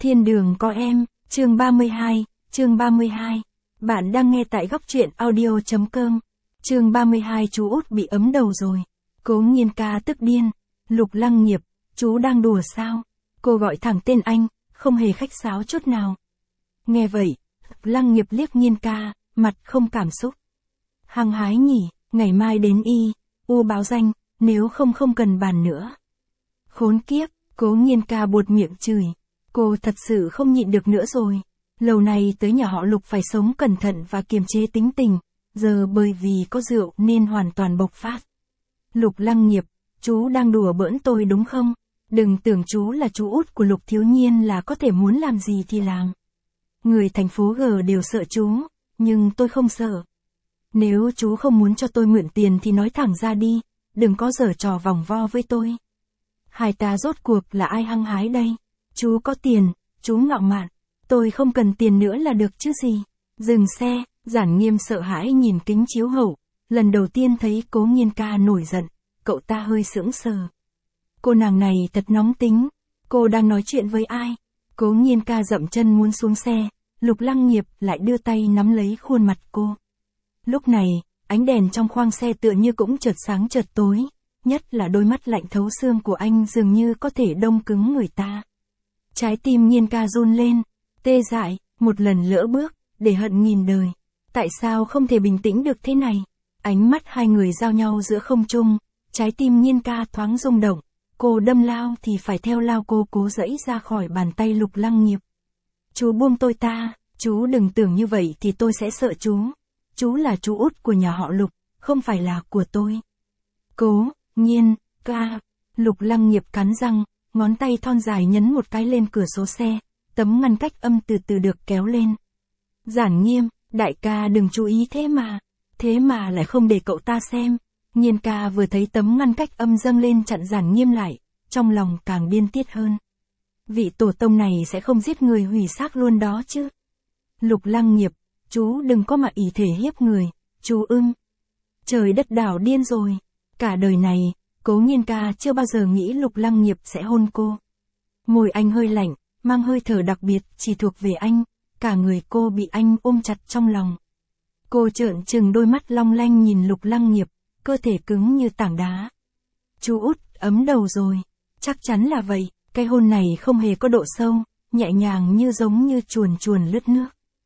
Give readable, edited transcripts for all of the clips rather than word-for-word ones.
Thiên đường có em, chương 32, Bạn đang nghe tại góc truyện audio.com. Chương 32 chú út bị ấm đầu rồi. Cố Nhiên ca tức điên. Lục Lăng Nghiệp, chú đang đùa sao? Cô gọi thẳng tên anh, không hề khách sáo chút nào. Nghe vậy, Lăng Nghiệp liếc Nhiên ca, mặt không cảm xúc. Hăng hái nhỉ, ngày mai đến U báo danh, nếu không cần bàn nữa. Khốn kiếp, Cố Nhiên ca buột miệng chửi. Cô thật sự không nhịn được nữa rồi. Lâu nay tới nhà họ Lục phải sống cẩn thận và kiềm chế tính tình, giờ bởi vì có rượu nên hoàn toàn bộc phát. Lục Lăng Nghiệp, chú đang đùa bỡn tôi đúng không? Đừng tưởng chú là chú út của Lục Thiếu Nhiên là có thể muốn làm gì thì làm. Người thành phố G đều sợ chú, nhưng tôi không sợ. Nếu chú không muốn cho tôi mượn tiền thì nói thẳng ra đi, đừng có giở trò vòng vo với tôi. Hai ta rốt cuộc là ai hăng hái đây? Chú có tiền, chú ngạo mạn. Tôi không cần tiền nữa là được chứ gì. Dừng xe, Giản Nghiêm sợ hãi nhìn kính chiếu hậu. Lần đầu tiên thấy Cố Nhiên ca nổi giận, cậu ta hơi sững sờ. Cô nàng này thật nóng tính. Cô đang nói chuyện với ai? Cố Nhiên ca dậm chân muốn xuống xe. Lục Lăng Nghiệp lại đưa tay nắm lấy khuôn mặt cô. Lúc này, ánh đèn trong khoang xe tựa như cũng chợt sáng chợt tối. Nhất là đôi mắt lạnh thấu xương của anh dường như có thể đông cứng người ta. Trái tim Nhiên ca run lên, tê dại, một lần lỡ bước, để hận nghìn đời. Tại sao không thể bình tĩnh được thế này? Ánh mắt hai người giao nhau giữa không trung, trái tim Nhiên ca thoáng rung động. Cô đâm lao thì phải theo lao, cô cố giãy ra khỏi bàn tay Lục Lăng Nghiệp. Chú buông tôi ta, chú đừng tưởng như vậy thì tôi sẽ sợ chú. Chú là chú út của nhà họ Lục, không phải là của tôi. Cố Nhiên ca. Lục Lăng Nghiệp cắn răng, ngón tay thon dài nhấn một cái lên cửa sổ xe, tấm ngăn cách âm từ từ được kéo lên. Giản Nghiêm, đại ca đừng chú ý thế mà lại không để cậu ta xem. Nhiên ca vừa thấy tấm ngăn cách âm dâng lên chặn Giản Nghiêm lại, trong lòng càng điên tiết hơn. Vị tổ tông này sẽ không giết người hủy xác luôn đó chứ. Lục Lăng Nghiệp, chú đừng có mà ỷ thể hiếp người, chú Trời đất đảo điên rồi. Cả đời này, Cố Nhiên ca chưa bao giờ nghĩ Lục Lăng Nghiệp sẽ hôn cô. Môi anh hơi lạnh, mang hơi thở đặc biệt, chỉ thuộc về anh, cả người cô bị anh ôm chặt trong lòng. Cô trợn trừng đôi mắt long lanh nhìn Lục Lăng Nghiệp, cơ thể cứng như tảng đá. Chú út, ấm đầu rồi. Chắc chắn là vậy, cái hôn này không hề có độ sâu, nhẹ nhàng như giống như chuồn chuồn lướt nước.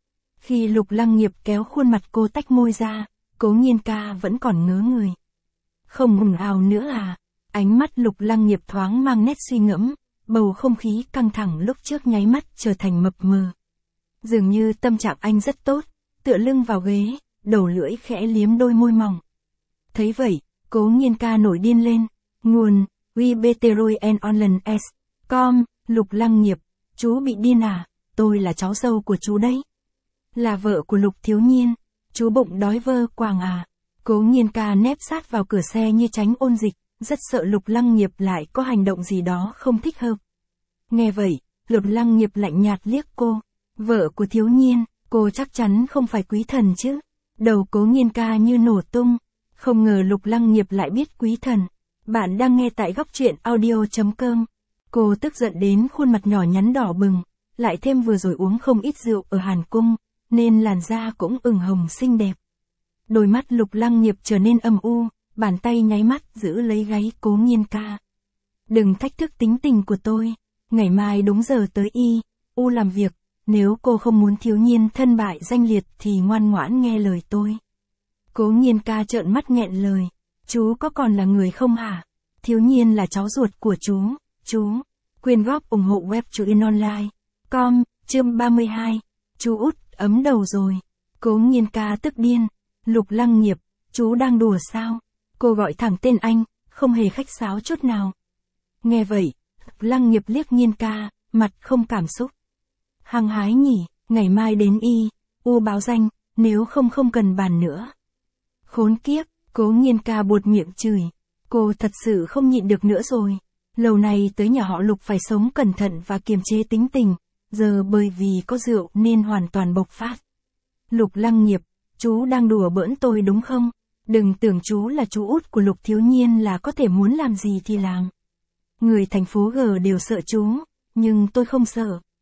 Khi Lục Lăng Nghiệp kéo khuôn mặt cô tách môi ra, Cố Nhiên ca vẫn còn ngớ người. Không ồn ào nữa à? Ánh mắt Lục Lăng Nghiệp thoáng mang nét suy ngẫm, bầu không khí căng thẳng lúc trước nháy mắt trở thành mập mờ. Dường như tâm trạng anh rất tốt, tựa lưng vào ghế, đầu lưỡi khẽ liếm đôi môi mỏng. Thấy vậy, Cố Nhiên ca nổi điên lên. Nguồn, webteroienonline.com. Lục Lăng Nghiệp, chú bị điên à? Tôi là cháu dâu của chú đấy. Là vợ của Lục Thiếu Nhiên. Chú bụng đói vơ quàng à? Cố Nhiên ca nép sát vào cửa xe như tránh ôn dịch, rất sợ Lục Lăng Nghiệp lại có hành động gì đó không thích hợp. Nghe vậy, Lục Lăng Nghiệp lạnh nhạt liếc cô. Vợ của Thiếu Nhiên, cô chắc chắn không phải quý thần chứ? Đầu Cố Nhiên ca như nổ tung. Không ngờ Lục Lăng Nghiệp lại biết quý thần. Bạn đang nghe tại góc truyện audio.com. Cô tức giận đến khuôn mặt nhỏ nhắn đỏ bừng, lại thêm vừa rồi uống không ít rượu ở Hàn Cung, nên làn da cũng ửng hồng xinh đẹp. Đôi mắt Lục Lăng Nghiệp trở nên âm u, bàn tay nháy mắt giữ lấy gáy Cố Nhiên ca. Đừng thách thức tính tình của tôi, ngày mai đúng giờ tới U làm việc, nếu cô không muốn Thiếu Nhiên thân bại danh liệt thì ngoan ngoãn nghe lời tôi. Cố Nhiên ca trợn mắt nghẹn lời, chú có còn là người không hả? Thiếu Nhiên là cháu ruột của chú. Quyên góp ủng hộ webtruyện.online.com. Chương 32, chú út, ấm đầu rồi. Cố Nhiên ca tức điên. Lục Lăng Nghiệp, chú đang đùa sao? Cô gọi thẳng tên anh, không hề khách sáo chút nào. Nghe vậy, Lăng Nghiệp liếc Nhiên ca, mặt không cảm xúc. Hăng hái nhỉ, ngày mai đến U báo danh, nếu không cần bàn nữa. Khốn kiếp, Cố Nhiên ca buột miệng chửi. Cô thật sự không nhịn được nữa rồi. Lâu nay tới nhà họ Lục phải sống cẩn thận và kiềm chế tính tình, giờ bởi vì có rượu nên hoàn toàn bộc phát. Lục Lăng Nghiệp, chú đang đùa bỡn tôi đúng không? Đừng tưởng chú là chú út của Lục Thiếu Nhiên là có thể muốn làm gì thì làm. Người thành phố G đều sợ chú, nhưng tôi không sợ.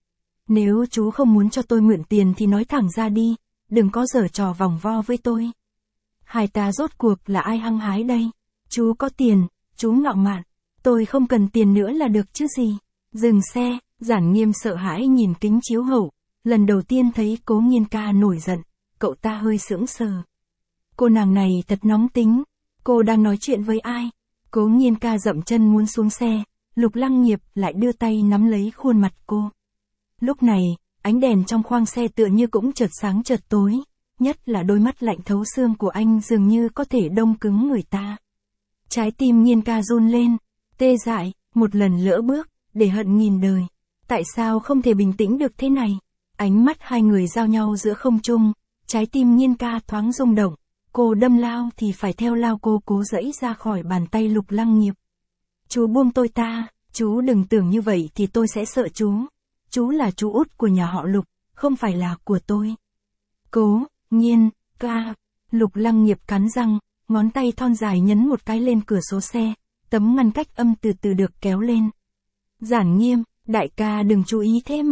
Nếu chú không muốn cho tôi mượn tiền thì nói thẳng ra đi, đừng có giở trò vòng vo với tôi. Hai ta rốt cuộc là ai hăng hái đây? Chú có tiền, chú ngạo mạn, tôi không cần tiền nữa là được chứ gì. Dừng xe, Giản Nghiêm sợ hãi nhìn kính chiếu hậu, lần đầu tiên thấy Cố Nghiên ca nổi giận, cậu ta hơi sững sờ. Cô nàng này thật nóng tính, cô đang nói chuyện với ai? Cố Nghiên ca dậm chân muốn xuống xe, Lục Lăng Nghiệp lại đưa tay nắm lấy khuôn mặt cô. Lúc này, ánh đèn trong khoang xe tựa như cũng chợt sáng chợt tối, nhất là đôi mắt lạnh thấu xương của anh dường như có thể đông cứng người ta. Trái tim Nghiên ca run lên, tê dại, một lần lỡ bước, để hận nghìn đời. Tại sao không thể bình tĩnh được thế này? Ánh mắt hai người giao nhau giữa không trung, trái tim Nghiên ca thoáng rung động, cô đâm lao thì phải theo lao, cô cố giãy ra khỏi bàn tay Lục Lăng Nghiệp. Chú buông tôi ta, chú đừng tưởng như vậy thì tôi sẽ sợ chú. Chú là chú út của nhà họ Lục, không phải là của tôi. Cố Nghiên ca. Lục Lăng Nghiệp cắn răng, ngón tay thon dài nhấn một cái lên cửa sổ xe, tấm ngăn cách âm từ từ được kéo lên. Giản Nghiêm, đại ca đừng chú ý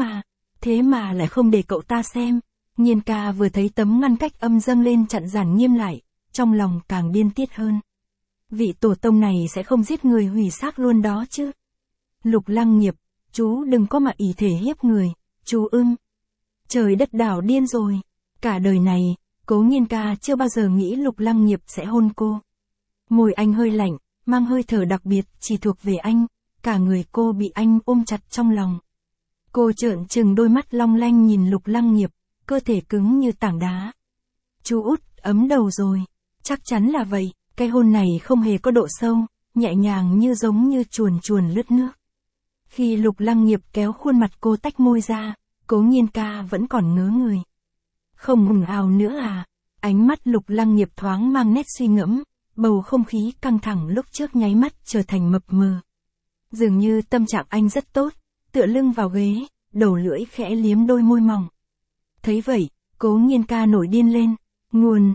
thế mà lại không để cậu ta xem. Nghiên ca vừa thấy tấm ngăn cách âm dâng lên chặn Giản Nghiêm lại, trong lòng càng điên tiết hơn. Vị tổ tông này sẽ không giết người hủy xác luôn đó chứ. Lục Lăng Nghiệp, chú đừng có mà ỷ thể hiếp người, chú ưng. Trời đất đảo điên rồi. Cả đời này, Cố Nghiên ca chưa bao giờ nghĩ Lục Lăng Nghiệp sẽ hôn cô. Môi anh hơi lạnh, mang hơi thở đặc biệt chỉ thuộc về anh, cả người cô bị anh ôm chặt trong lòng. Cô trợn trừng đôi mắt long lanh nhìn Lục Lăng Nghiệp, cơ thể cứng như tảng đá. Chú út, ấm đầu rồi. Chắc chắn là vậy, cái hôn này không hề có độ sâu, nhẹ nhàng như giống như chuồn chuồn lướt nước. Khi Lục Lăng Nghiệp kéo khuôn mặt cô tách môi ra, Cố Nghiên ca vẫn còn ngớ người. Không ồn ào nữa à? Ánh mắt Lục Lăng Nghiệp thoáng mang nét suy ngẫm, bầu không khí căng thẳng lúc trước nháy mắt trở thành mập mờ. Dường như tâm trạng anh rất tốt, tựa lưng vào ghế, đầu lưỡi khẽ liếm đôi môi mỏng. Thấy vậy, Cố Nghiên ca nổi điên lên. Nguồn: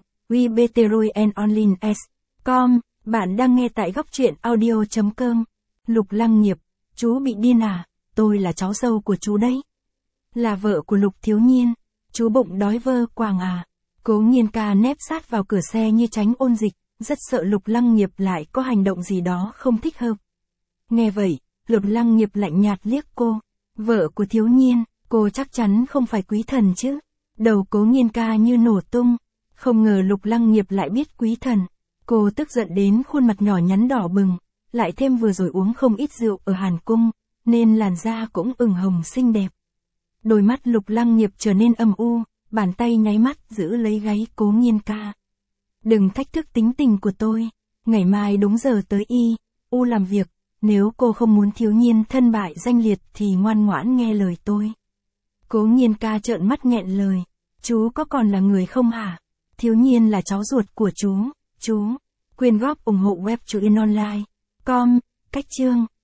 webtoruyenonlines.com. Bạn đang nghe tại góc truyện audio.com. Lục Lăng Nghiệp, chú bị điên à? Tôi là cháu dâu của chú đấy. Là vợ của Lục thiếu niên. Chú bụng đói vơ quàng à? Cố Nghiên ca nép sát vào cửa xe như tránh ôn dịch, rất sợ Lục Lăng Nghiệp lại có hành động gì đó không thích hợp. Nghe vậy, Lục Lăng Nghiệp lạnh nhạt liếc cô. Vợ của thiếu niên, cô chắc chắn không phải quý thần chứ? Đầu Cố Nghiên ca như nổ tung. Không ngờ Lục Lăng Nghiệp lại biết quý thần. Cô tức giận đến khuôn mặt nhỏ nhắn đỏ bừng, lại thêm vừa rồi uống không ít rượu ở Hàn Cung, nên làn da cũng ửng hồng xinh đẹp. Đôi mắt Lục Lăng Nghiệp trở nên âm u, bàn tay nháy mắt giữ lấy gáy Cố Nghiên ca. Đừng thách thức tính tình của tôi, ngày mai đúng giờ tới U làm việc, nếu cô không muốn thiếu niên thân bại danh liệt thì ngoan ngoãn nghe lời tôi. Cố Nghiên ca trợn mắt nghẹn lời, chú có còn là người không hả? Thiếu niên là cháu ruột của chú. Quyên góp ủng hộ webtoruyenonline.com. Cách chương